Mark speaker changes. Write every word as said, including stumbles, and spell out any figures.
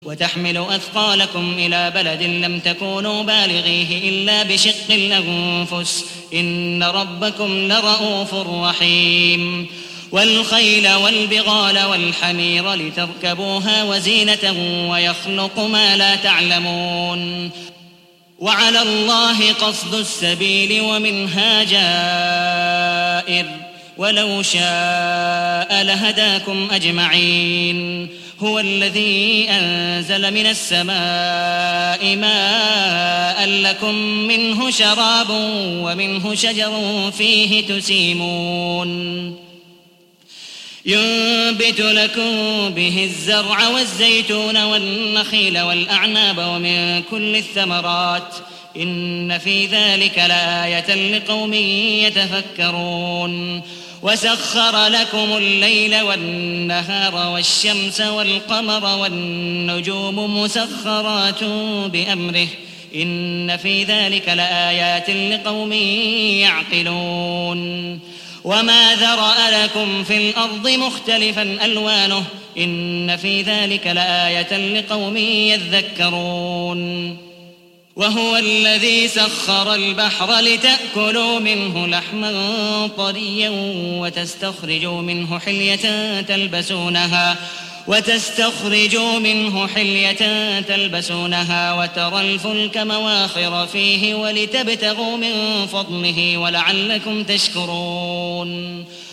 Speaker 1: وتحملوا أثقالكم إلى بلد لم تكونوا بالغيه إلا بشق الأنفس إن ربكم لرءوف رحيم والخيل والبغال والحمير لتركبوها وزينة ويخلق ما لا تعلمون وعلى الله قصد السبيل ومنها جائر ولو شاء لهداكم أجمعين هو الذي أنزل من السماء ماء لكم منه شراب ومنه شجر فيه تسيمون ينبت لكم به الزرع والزيتون والنخيل والأعناب ومن كل الثمرات إن في ذلك لآية لقوم يتفكرون وسخر لكم الليل والنهار والشمس والقمر والنجوم مسخرات بأمره إن في ذلك لآيات لقوم يعقلون وما ذرأ لكم في الأرض مختلفا ألوانه إن في ذلك لآية لقوم يذكرون وهو الذي سخر البحر لتأكلوا منه لحما طريا وتستخرجوا منه حلية تلبسونها وتستخرجوا منه حلية تلبسونها وترى الفلك مواخر فيه ولتبتغوا من فضله ولعلكم تشكرون